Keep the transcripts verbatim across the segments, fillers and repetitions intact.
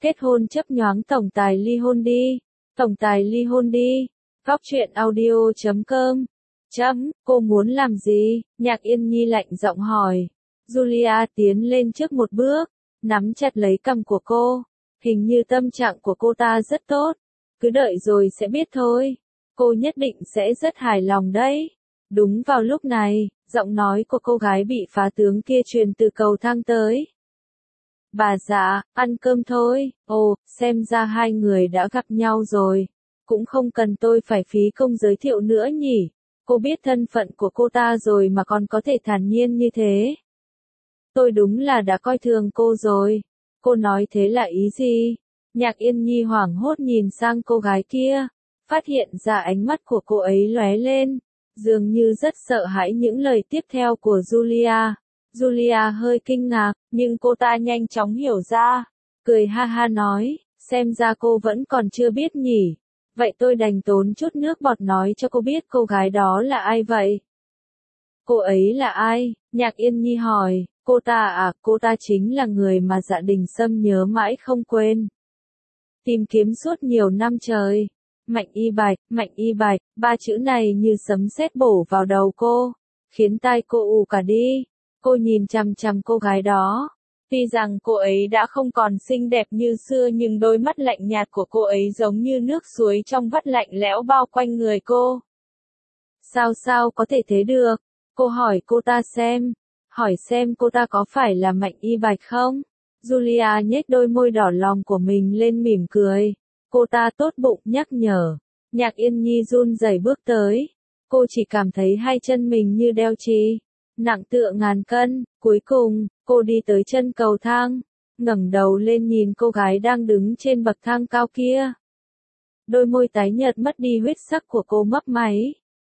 Kết hôn chấp nhoáng tổng tài ly hôn đi. Tổng tài ly hôn đi. Góc truyện audio chấm com. Chấm, cô muốn làm gì? Nhạc Yên Nhi lạnh giọng hỏi. Julia tiến lên trước một bước, nắm chặt lấy cằm của cô. Hình như tâm trạng của cô ta rất tốt. Cứ đợi rồi sẽ biết thôi. Cô nhất định sẽ rất hài lòng đấy. Đúng vào lúc này, giọng nói của cô gái bị phá tướng kia truyền từ cầu thang tới. Bà dạ, ăn cơm thôi. Ồ, xem ra hai người đã gặp nhau rồi. Cũng không cần tôi phải phí công giới thiệu nữa nhỉ. Cô biết thân phận của cô ta rồi mà còn có thể thản nhiên như thế. Tôi đúng là đã coi thường cô rồi. Cô nói thế là ý gì? Nhạc Yên Nhi hoảng hốt nhìn sang cô gái kia. Phát hiện ra ánh mắt của cô ấy lóe lên. Dường như rất sợ hãi những lời tiếp theo của Julia. Julia hơi kinh ngạc, nhưng cô ta nhanh chóng hiểu ra. Cười ha ha nói, xem ra cô vẫn còn chưa biết nhỉ. Vậy tôi đành tốn chút nước bọt nói cho cô biết cô gái đó là ai vậy. Cô ấy là ai? Nhạc Yên Nhi hỏi. Cô ta à, cô ta chính là người mà Dạ Đình Sâm nhớ mãi không quên. Tìm kiếm suốt nhiều năm trời. Mạnh Y Bạch, Mạnh Y Bạch, ba chữ này như sấm sét bổ vào đầu cô, khiến tai cô ù cả đi. Cô nhìn chằm chằm cô gái đó. Tuy rằng cô ấy đã không còn xinh đẹp như xưa nhưng đôi mắt lạnh nhạt của cô ấy giống như nước suối trong vắt lạnh lẽo bao quanh người cô. Sao sao có thể thế được? Cô hỏi cô ta xem. Hỏi xem cô ta có phải là Mạnh Y Bạch không? Julia nhếch đôi môi đỏ lòng của mình lên mỉm cười. Cô ta tốt bụng nhắc nhở. Nhạc Yên Nhi run rẩy bước tới. Cô chỉ cảm thấy hai chân mình như đeo chì, nặng tựa ngàn cân. Cuối cùng, cô đi tới chân cầu thang, ngẩng đầu lên nhìn cô gái đang đứng trên bậc thang cao kia. Đôi môi tái nhợt mất đi huyết sắc của cô mấp máy.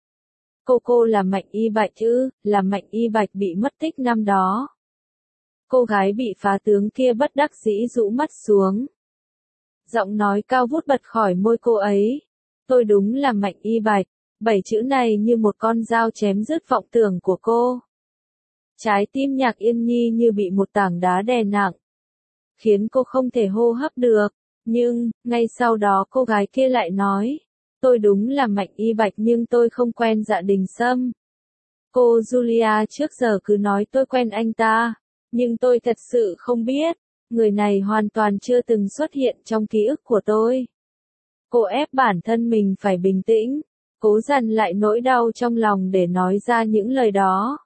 Cô cô là Mạnh Y Bạch chứ, là Mạnh Y Bạch bị mất tích năm đó. Cô gái bị phá tướng kia bất đắc dĩ rũ mắt xuống. Giọng nói cao vút bật khỏi môi cô ấy. Tôi đúng là Mạnh Y Bạch. Bảy chữ này như một con dao chém dứt vọng tưởng của cô. Trái tim Nhạc Yên Nhi như bị một tảng đá đè nặng, khiến cô không thể hô hấp được. Nhưng, ngay sau đó cô gái kia lại nói. Tôi đúng là Mạnh Y Bạch nhưng tôi không quen Dạ Đình Sâm. Cô Julia trước giờ cứ nói tôi quen anh ta. Nhưng tôi thật sự không biết. Người này hoàn toàn chưa từng xuất hiện trong ký ức của tôi. Cô ép bản thân mình phải bình tĩnh, cố dằn lại nỗi đau trong lòng để nói ra những lời đó.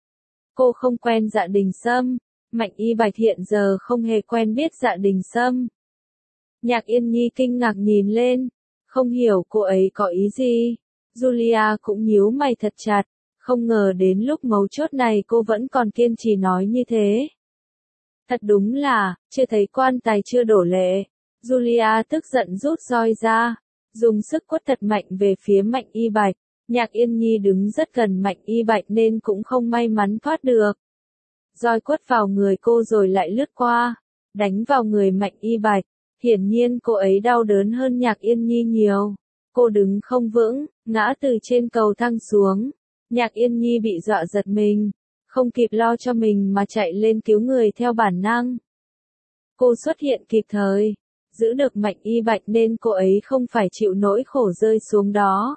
Cô không quen Dạ Đình Sâm. Mạnh Y Bạch hiện giờ không hề quen biết Dạ Đình Sâm. Nhạc Yên Nhi kinh ngạc nhìn lên, không hiểu cô ấy có ý gì. Julia cũng nhíu mày thật chặt, không ngờ đến lúc mấu chốt này cô vẫn còn kiên trì nói như thế. Thật đúng là, chưa thấy quan tài chưa đổ lệ. Julia tức giận rút roi ra, dùng sức quất thật mạnh về phía Mạnh Y Bạch. Nhạc Yên Nhi đứng rất gần Mạnh Y Bạch nên cũng không may mắn thoát được. Roi quất vào người cô rồi lại lướt qua, đánh vào người Mạnh Y Bạch. Hiển nhiên cô ấy đau đớn hơn Nhạc Yên Nhi nhiều. Cô đứng không vững, ngã từ trên cầu thang xuống. Nhạc Yên Nhi bị dọa giật mình, không kịp lo cho mình mà chạy lên cứu người theo bản năng. Cô xuất hiện kịp thời, giữ được Mạnh Y Bạch nên cô ấy không phải chịu nỗi khổ rơi xuống đó.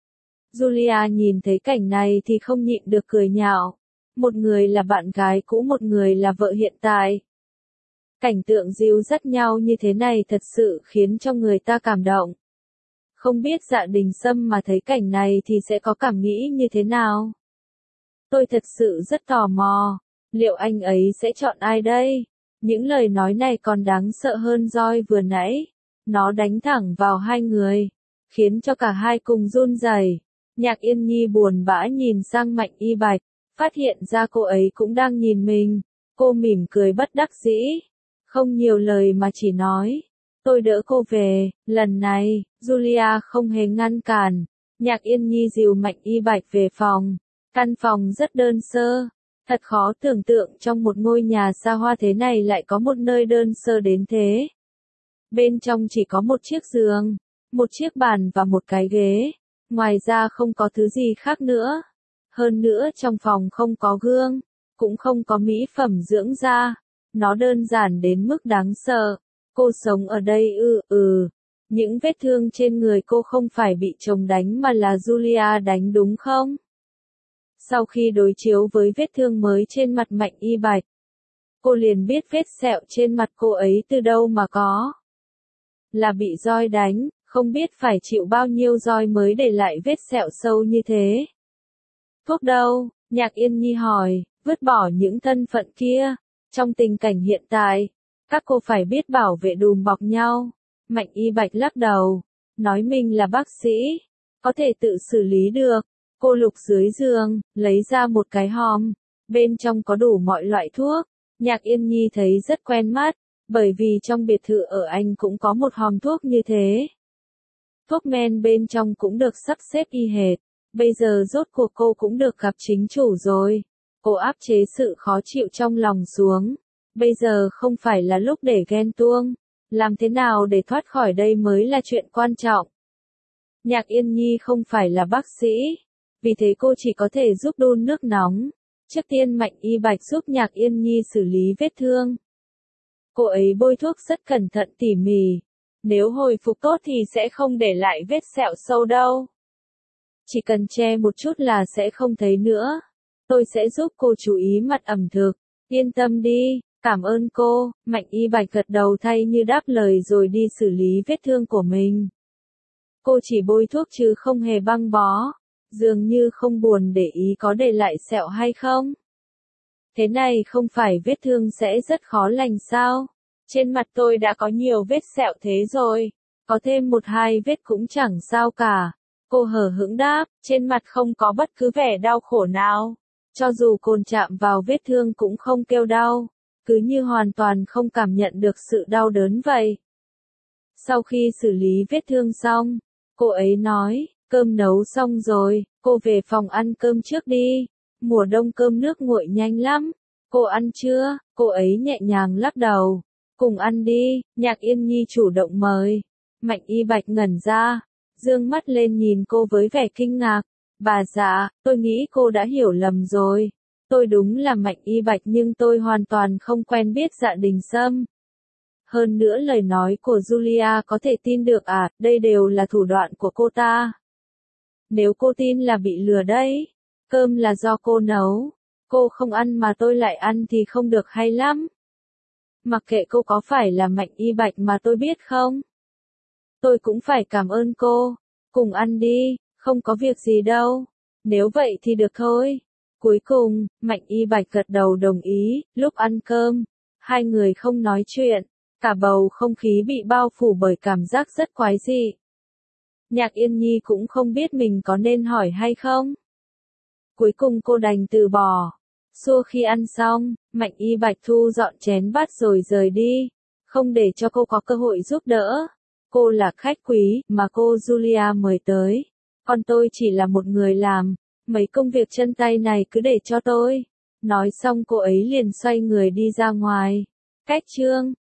Julia nhìn thấy cảnh này thì không nhịn được cười nhạo. Một người là bạn gái cũ, một người là vợ hiện tại. Cảnh tượng dìu dắt nhau như thế này thật sự khiến cho người ta cảm động. Không biết Dạ Đình Sâm mà thấy cảnh này thì sẽ có cảm nghĩ như thế nào? Tôi thật sự rất tò mò. Liệu anh ấy sẽ chọn ai đây? Những lời nói này còn đáng sợ hơn roi vừa nãy. Nó đánh thẳng vào hai người, khiến cho cả hai cùng run rẩy. Nhạc Yên Nhi buồn bã nhìn sang Mạnh Y Bạch, phát hiện ra cô ấy cũng đang nhìn mình. Cô mỉm cười bất đắc dĩ, không nhiều lời mà chỉ nói. Tôi đỡ cô về. Lần này, Julia không hề ngăn cản. Nhạc Yên Nhi dìu Mạnh Y Bạch về phòng. Căn phòng rất đơn sơ. Thật khó tưởng tượng trong một ngôi nhà xa hoa thế này lại có một nơi đơn sơ đến thế. Bên trong chỉ có một chiếc giường, một chiếc bàn và một cái ghế. Ngoài ra không có thứ gì khác nữa. Hơn nữa trong phòng không có gương, cũng không có mỹ phẩm dưỡng da. Nó đơn giản đến mức đáng sợ. Cô sống ở đây ư, ừ. Những vết thương trên người cô không phải bị chồng đánh mà là Julia đánh đúng không? Sau khi đối chiếu với vết thương mới trên mặt Mạnh Y Bạch, cô liền biết vết sẹo trên mặt cô ấy từ đâu mà có. Là bị roi đánh, không biết phải chịu bao nhiêu roi mới để lại vết sẹo sâu như thế. Thuốc đâu? Nhạc Yên Nhi hỏi, vứt bỏ những thân phận kia. Trong tình cảnh hiện tại, các cô phải biết bảo vệ đùm bọc nhau. Mạnh Y Bạch lắc đầu, nói mình là bác sĩ, có thể tự xử lý được. Cô lục dưới giường, lấy ra một cái hòm, bên trong có đủ mọi loại thuốc. Nhạc Yên Nhi thấy rất quen mắt, bởi vì trong biệt thự ở Anh cũng có một hòm thuốc như thế. Thuốc men bên trong cũng được sắp xếp y hệt. Bây giờ rốt cuộc cô cũng được gặp chính chủ rồi. Cô áp chế sự khó chịu trong lòng xuống. Bây giờ không phải là lúc để ghen tuông. Làm thế nào để thoát khỏi đây mới là chuyện quan trọng. Nhạc Yên Nhi không phải là bác sĩ. Vì thế cô chỉ có thể giúp đun nước nóng. Trước tiên Mạnh Y Bạch giúp Nhạc Yên Nhi xử lý vết thương. Cô ấy bôi thuốc rất cẩn thận tỉ mỉ. Nếu hồi phục tốt thì sẽ không để lại vết sẹo sâu đâu. Chỉ cần che một chút là sẽ không thấy nữa. Tôi sẽ giúp cô chú ý mặt ẩm thực. Yên tâm đi, cảm ơn cô. Mạnh Y Bạch gật đầu thay như đáp lời rồi đi xử lý vết thương của mình. Cô chỉ bôi thuốc chứ không hề băng bó. Dường như không buồn để ý có để lại sẹo hay không. Thế này không phải vết thương sẽ rất khó lành sao? Trên mặt tôi đã có nhiều vết sẹo thế rồi. Có thêm một hai vết cũng chẳng sao cả. Cô hờ hững đáp, trên mặt không có bất cứ vẻ đau khổ nào. Cho dù cồn chạm vào vết thương cũng không kêu đau. Cứ như hoàn toàn không cảm nhận được sự đau đớn vậy. Sau khi xử lý vết thương xong, cô ấy nói, cơm nấu xong rồi, cô về phòng ăn cơm trước đi. Mùa đông cơm nước nguội nhanh lắm. Cô ăn chưa? Cô ấy nhẹ nhàng lắc đầu. Cùng ăn đi, Nhạc Yên Nhi chủ động mời. Mạnh Y Bạch ngẩn ra, dương mắt lên nhìn cô với vẻ kinh ngạc. Bà dạ, tôi nghĩ cô đã hiểu lầm rồi. Tôi đúng là Mạnh Y Bạch nhưng tôi hoàn toàn không quen biết Dạ Đình Sâm. Hơn nữa lời nói của Julia có thể tin được à, đây đều là thủ đoạn của cô ta. Nếu cô tin là bị lừa đấy, cơm là do cô nấu, cô không ăn mà tôi lại ăn thì không được hay lắm. Mặc kệ cô có phải là Mạnh Y Bạch mà tôi biết không? Tôi cũng phải cảm ơn cô. Cùng ăn đi, không có việc gì đâu. Nếu vậy thì được thôi. Cuối cùng, Mạnh Y Bạch gật đầu đồng ý. Lúc ăn cơm, hai người không nói chuyện. Cả bầu không khí bị bao phủ bởi cảm giác rất quái dị. Nhạc Yên Nhi cũng không biết mình có nên hỏi hay không. Cuối cùng cô đành từ bỏ. Xua khi ăn xong, Mạnh Y Bạch thu dọn chén bát rồi rời đi. Không để cho cô có cơ hội giúp đỡ. Cô là khách quý mà cô Julia mời tới. Còn tôi chỉ là một người làm. Mấy công việc chân tay này cứ để cho tôi. Nói xong cô ấy liền xoay người đi ra ngoài. Cách chương